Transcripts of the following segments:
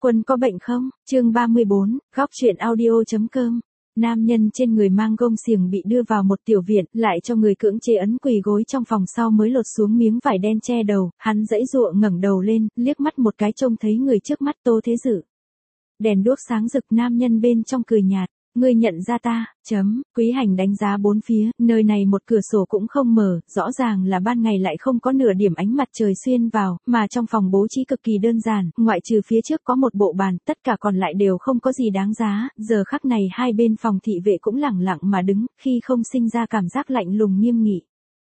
Quân có bệnh không? Chương 34, góc chuyện audio.com. Nam nhân trên người mang gông xiềng bị đưa vào một tiểu viện, lại cho người cưỡng chế ấn quỳ gối trong phòng sau mới lột xuống miếng vải đen che đầu, hắn giãy giụa ngẩng đầu lên, liếc mắt một cái trông thấy người trước mắt Tô Thế Dự. Đèn đuốc sáng rực, nam nhân bên trong cười nhạt. Ngươi nhận ra ta, Quý Hành đánh giá bốn phía, nơi này một cửa sổ cũng không mở, rõ ràng là ban ngày lại không có nửa điểm ánh mặt trời xuyên vào, mà trong phòng bố trí cực kỳ đơn giản, ngoại trừ phía trước có một bộ bàn, tất cả còn lại đều không có gì đáng giá, giờ khắc này hai bên phòng thị vệ cũng lẳng lặng mà đứng, khi không sinh ra cảm giác lạnh lùng nghiêm nghị.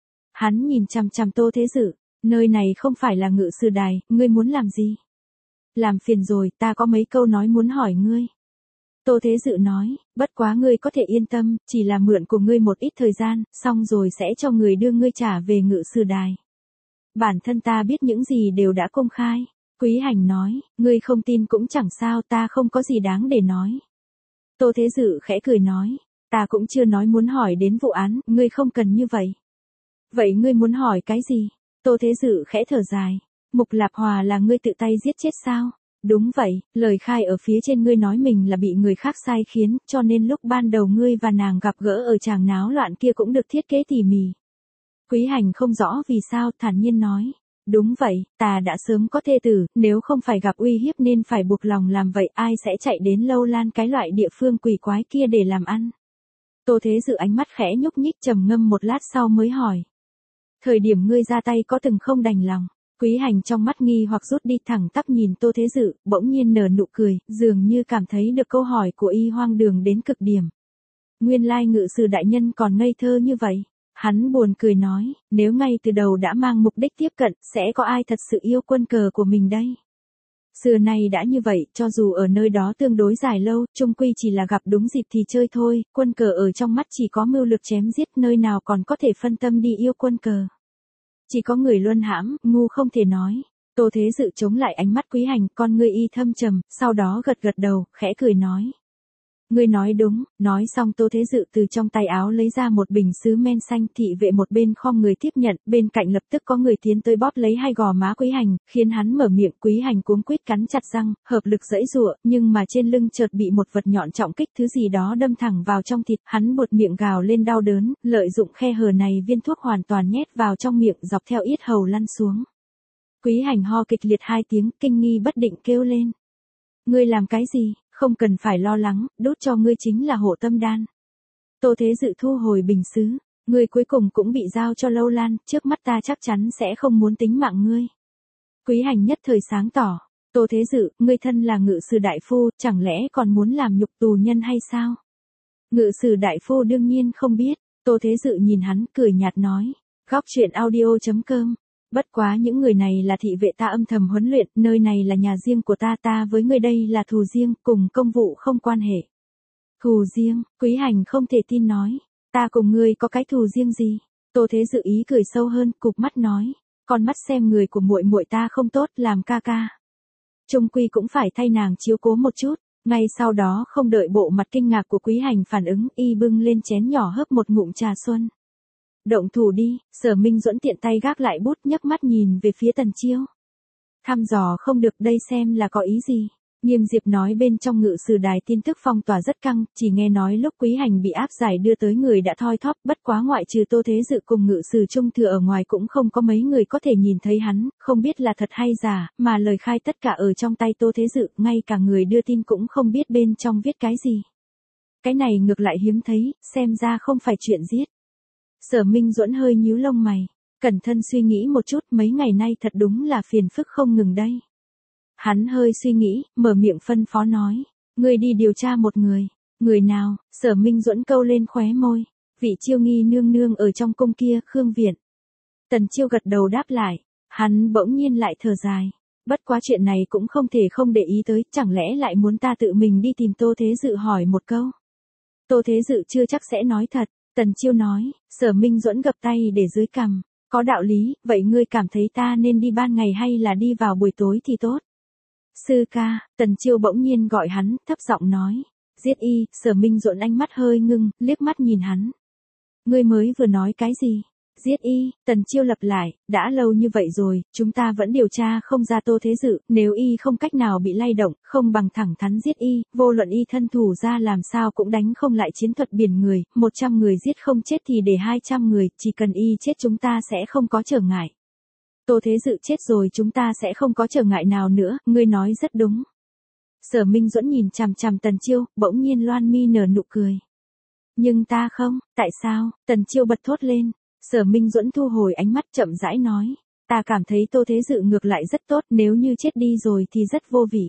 Hắn nhìn chằm chằm Tô Thế Dự, nơi này không phải là ngự sử đài, ngươi muốn làm gì? Làm phiền rồi, ta có mấy câu nói muốn hỏi ngươi. Tô Thế Dự nói, bất quá ngươi có thể yên tâm, chỉ là mượn của ngươi một ít thời gian, xong rồi sẽ cho người đưa ngươi trả về ngự sử đài. Bản thân ta biết những gì đều đã công khai. Quý Hành nói, ngươi không tin cũng chẳng sao, ta không có gì đáng để nói. Tô Thế Dự khẽ cười nói, ta cũng chưa nói muốn hỏi đến vụ án, ngươi không cần như vậy. Vậy ngươi muốn hỏi cái gì? Tô Thế Dự khẽ thở dài, Mục Lạp Hòa là ngươi tự tay giết chết sao? Đúng vậy, lời khai ở phía trên ngươi nói mình là bị người khác sai khiến, cho nên lúc ban đầu ngươi và nàng gặp gỡ ở tràng náo loạn kia cũng được thiết kế tỉ mỉ. Quý Hành không rõ vì sao, thản nhiên nói. Đúng vậy, ta đã sớm có thê tử, nếu không phải gặp uy hiếp nên phải buộc lòng làm vậy, ai sẽ chạy đến Lâu Lan cái loại địa phương quỷ quái kia để làm ăn. Tô Thế Dự ánh mắt khẽ nhúc nhích, trầm ngâm một lát sau mới hỏi. Thời điểm ngươi ra tay có từng không đành lòng? Quý Hành trong mắt nghi hoặc rút đi, thẳng tắp nhìn Tô Thế Dự, bỗng nhiên nở nụ cười, dường như cảm thấy được câu hỏi của y hoang đường đến cực điểm. Nguyên lai ngự sử đại nhân còn ngây thơ như vậy. Hắn buồn cười nói, nếu ngay từ đầu đã mang mục đích tiếp cận, sẽ có ai thật sự yêu quân cờ của mình đây? Xưa nay đã như vậy, cho dù ở nơi đó tương đối dài lâu, chung quy chỉ là gặp đúng dịp thì chơi thôi, quân cờ ở trong mắt chỉ có mưu lược chém giết, nơi nào còn có thể phân tâm đi yêu quân cờ. Chỉ có người luân hãm, ngu không thể nói. Tô Thế Dự chống lại ánh mắt Quý Hành, con ngươi y thâm trầm, sau đó gật gật đầu, khẽ cười nói. Ngươi nói đúng, nói xong Tô Thế Dự từ trong tay áo lấy ra một bình sứ men xanh, thị vệ một bên khom người tiếp nhận, bên cạnh lập tức có người tiến tới bóp lấy hai gò má Quý Hành, khiến hắn mở miệng. Quý Hành cuống quýt cắn chặt răng, hợp lực giãy giụa, nhưng mà trên lưng chợt bị một vật nhọn trọng kích, thứ gì đó đâm thẳng vào trong thịt, hắn buột miệng gào lên đau đớn, lợi dụng khe hở này viên thuốc hoàn toàn nhét vào trong miệng, dọc theo yết hầu lăn xuống. Quý Hành ho kịch liệt hai tiếng, kinh nghi bất định kêu lên. Ngươi làm cái gì? Không cần phải lo lắng, đốt cho ngươi chính là hộ tâm đan. Tô Thế Dự thu hồi bình sứ, ngươi cuối cùng cũng bị giao cho Lâu Lan, trước mắt ta chắc chắn sẽ không muốn tính mạng ngươi. Quý Hành nhất thời sáng tỏ, Tô Thế Dự, ngươi thân là ngự sử đại phu, chẳng lẽ còn muốn làm nhục tù nhân hay sao? Ngự sử đại phu đương nhiên không biết. Tô Thế Dự nhìn hắn, cười nhạt nói, góc chuyện audio.com. Bất quá những người này là thị vệ ta âm thầm huấn luyện, nơi này là nhà riêng của ta, ta với ngươi đây là thù riêng, cùng công vụ không quan hệ. Thù riêng? Quý Hành không thể tin nói, ta cùng ngươi có cái thù riêng gì? Tô Thế Dự ý cười sâu hơn, cụp mắt nói, con mắt xem người của muội muội ta không tốt, làm ca ca. Chung quy cũng phải thay nàng chiếu cố một chút. Ngay sau đó không đợi bộ mặt kinh ngạc của Quý Hành phản ứng, y bưng lên chén nhỏ hớp một ngụm trà xuân. Động thủ đi. Sở Minh Duẫn tiện tay gác lại bút, nhấc mắt nhìn về phía Tần Chiêu. Thăm dò không được, đây xem là có ý gì? Nghiêm Diệp nói bên trong ngự sử đài tin tức phong tỏa rất căng, chỉ nghe nói lúc Quý Hành bị áp giải đưa tới người đã thoi thóp, bất quá ngoại trừ Tô Thế Dự cùng ngự sử Trung Thừa ở ngoài cũng không có mấy người có thể nhìn thấy hắn, không biết là thật hay giả, mà lời khai tất cả ở trong tay Tô Thế Dự, ngay cả người đưa tin cũng không biết bên trong viết cái gì. Cái này ngược lại hiếm thấy, xem ra không phải chuyện giết. Sở Minh Duẫn hơi nhíu lông mày, cẩn thận suy nghĩ một chút, mấy ngày nay thật đúng là phiền phức không ngừng đây. Hắn hơi suy nghĩ, mở miệng phân phó nói, ngươi đi điều tra một người. Người nào? Sở Minh Duẫn câu lên khóe môi, vị Chiêu Nghi nương nương ở trong cung kia, Khương Viện. Tần Chiêu gật đầu đáp lại, hắn bỗng nhiên lại thở dài. Bất quá chuyện này cũng không thể không để ý tới, chẳng lẽ lại muốn ta tự mình đi tìm Tô Thế Dự hỏi một câu. Tô Thế Dự chưa chắc sẽ nói thật. Tần Chiêu nói, Sở Minh Duẫn gập tay để dưới cằm, có đạo lý, vậy ngươi cảm thấy ta nên đi ban ngày hay là đi vào buổi tối thì tốt? Sư ca, Tần Chiêu bỗng nhiên gọi hắn, thấp giọng nói, giết y. Sở Minh Duẫn ánh mắt hơi ngưng, liếc mắt nhìn hắn. Ngươi mới vừa nói cái gì? Giết y, Tần Chiêu lặp lại, đã lâu như vậy rồi, chúng ta vẫn điều tra không ra Tô Thế Dự, nếu y không cách nào bị lay động, không bằng thẳng thắn giết y, vô luận y thân thủ ra làm sao cũng đánh không lại chiến thuật biển người, 100 người giết không chết thì để 200 người, chỉ cần y chết chúng ta sẽ không có trở ngại. Tô Thế Dự chết rồi chúng ta sẽ không có trở ngại nào nữa, ngươi nói rất đúng. Sở Minh Duẫn nhìn chằm chằm Tần Chiêu, bỗng nhiên loan mi nở nụ cười. Nhưng ta không, tại sao? Tần Chiêu bật thốt lên. Sở Minh Duẫn thu hồi ánh mắt chậm rãi nói. Ta cảm thấy Tô Thế Dự ngược lại rất tốt, nếu như chết đi rồi thì rất vô vị.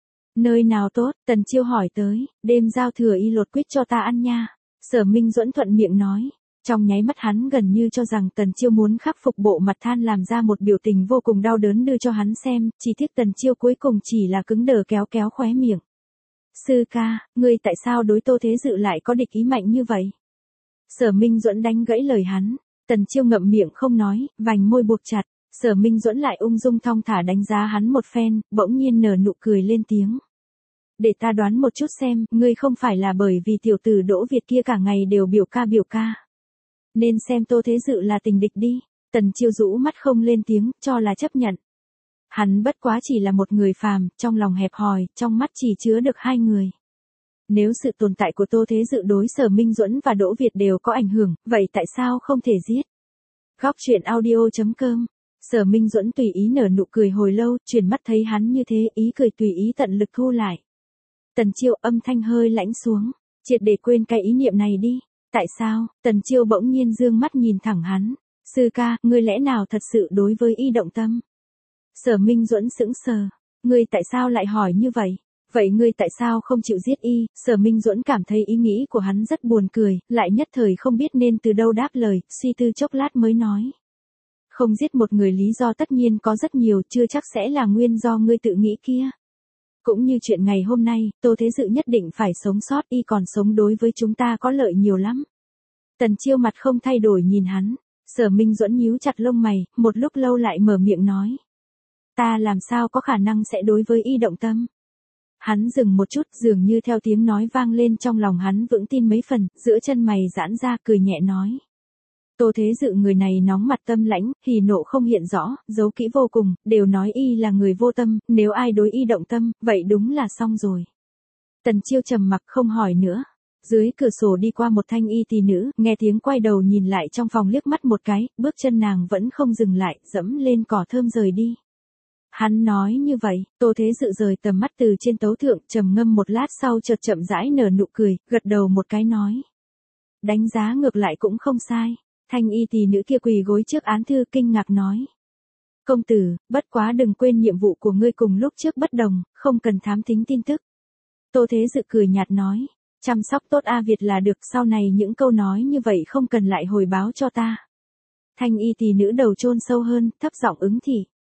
Nơi nào tốt? Tần Chiêu hỏi tới, đêm giao thừa y lột quýt cho ta ăn nha. Sở Minh Duẫn thuận miệng nói. Trong nháy mắt hắn gần như cho rằng Tần Chiêu muốn khắc phục bộ mặt than làm ra một biểu tình vô cùng đau đớn đưa cho hắn xem, chỉ tiếc Tần Chiêu cuối cùng chỉ là cứng đờ kéo kéo khóe miệng. Sư ca, ngươi tại sao đối Tô Thế Dự lại có địch ý mạnh như vậy? Sở Minh Duẫn đánh gãy lời hắn, Tần Chiêu ngậm miệng không nói, vành môi buộc chặt, Sở Minh Duẫn lại ung dung thong thả đánh giá hắn một phen, bỗng nhiên nở nụ cười lên tiếng. Để ta đoán một chút xem, ngươi không phải là bởi vì tiểu tử Đỗ Việt kia cả ngày đều biểu ca. Nên xem Tô Thế Dự là tình địch đi. Tần Chiêu rũ mắt không lên tiếng, cho là chấp nhận. Hắn bất quá chỉ là một người phàm, trong lòng hẹp hòi, trong mắt chỉ chứa được hai người. Nếu sự tồn tại của Tô Thế Dự đối Sở Minh Duẫn và Đỗ Việt đều có ảnh hưởng, vậy tại sao không thể giết? Góc truyện audio.com. Sở Minh Duẫn tùy ý nở nụ cười hồi lâu, chuyển mắt thấy hắn như thế, ý cười tùy ý tận lực thu lại. Tần Chiêu âm thanh hơi lãnh xuống, triệt để quên cái ý niệm này đi. Tại sao? Tần Chiêu bỗng nhiên dương mắt nhìn thẳng hắn. Sư ca, ngươi lẽ nào thật sự đối với y động tâm? Sở Minh Duẫn sững sờ. Ngươi tại sao lại hỏi như vậy? Vậy ngươi tại sao không chịu giết y? Sở Minh Duẫn cảm thấy ý nghĩ của hắn rất buồn cười, lại nhất thời không biết nên từ đâu đáp lời, suy tư chốc lát mới nói. Không giết một người lý do tất nhiên có rất nhiều, chưa chắc sẽ là nguyên do ngươi tự nghĩ kia. Cũng như chuyện ngày hôm nay, Tô Thế Dự nhất định phải sống sót, y còn sống đối với chúng ta có lợi nhiều lắm. Tần Chiêu mặt không thay đổi nhìn hắn, Sở Minh Duẫn nhíu chặt lông mày, một lúc lâu lại mở miệng nói. Ta làm sao có khả năng sẽ đối với y động tâm? Hắn dừng một chút, dường như theo tiếng nói vang lên trong lòng hắn vững tin mấy phần, giữa chân mày giãn ra cười nhẹ nói. Tô Thế Dự người này nóng mặt tâm lãnh, hỉ nộ không hiện rõ, giấu kỹ vô cùng, đều nói y là người vô tâm, nếu ai đối y động tâm, vậy đúng là xong rồi. Tần Chiêu trầm mặc không hỏi nữa. Dưới cửa sổ đi qua một thanh y tỳ nữ, nghe tiếng quay đầu nhìn lại trong phòng liếc mắt một cái, bước chân nàng vẫn không dừng lại, dẫm lên cỏ thơm rời đi. Hắn nói như vậy, Tô Thế Dự rời tầm mắt từ trên tấu thượng, trầm ngâm một lát sau chợt chậm rãi nở nụ cười, gật đầu một cái nói. Đánh giá ngược lại cũng không sai. Thanh y tỳ nữ kia quỳ gối trước án thư kinh ngạc nói. Công tử, bất quá đừng quên nhiệm vụ của ngươi cùng lúc trước bất đồng, không cần thám thính tin tức. Tô Thế Dự cười nhạt nói. Chăm sóc tốt A Việt là được, sau này những câu nói như vậy không cần lại hồi báo cho ta. Thanh y tỳ nữ đầu chôn sâu hơn, thấp giọng ứng thị.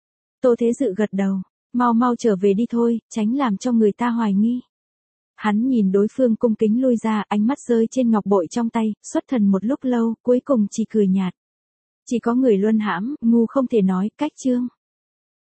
Tô Thế Dự gật đầu. Mau mau trở về đi thôi, tránh làm cho người ta hoài nghi. Hắn nhìn đối phương cung kính lui ra, ánh mắt rơi trên ngọc bội trong tay, xuất thần một lúc lâu, cuối cùng chỉ cười nhạt. Chỉ có người luân hãm, ngu không thể nói, cách chương.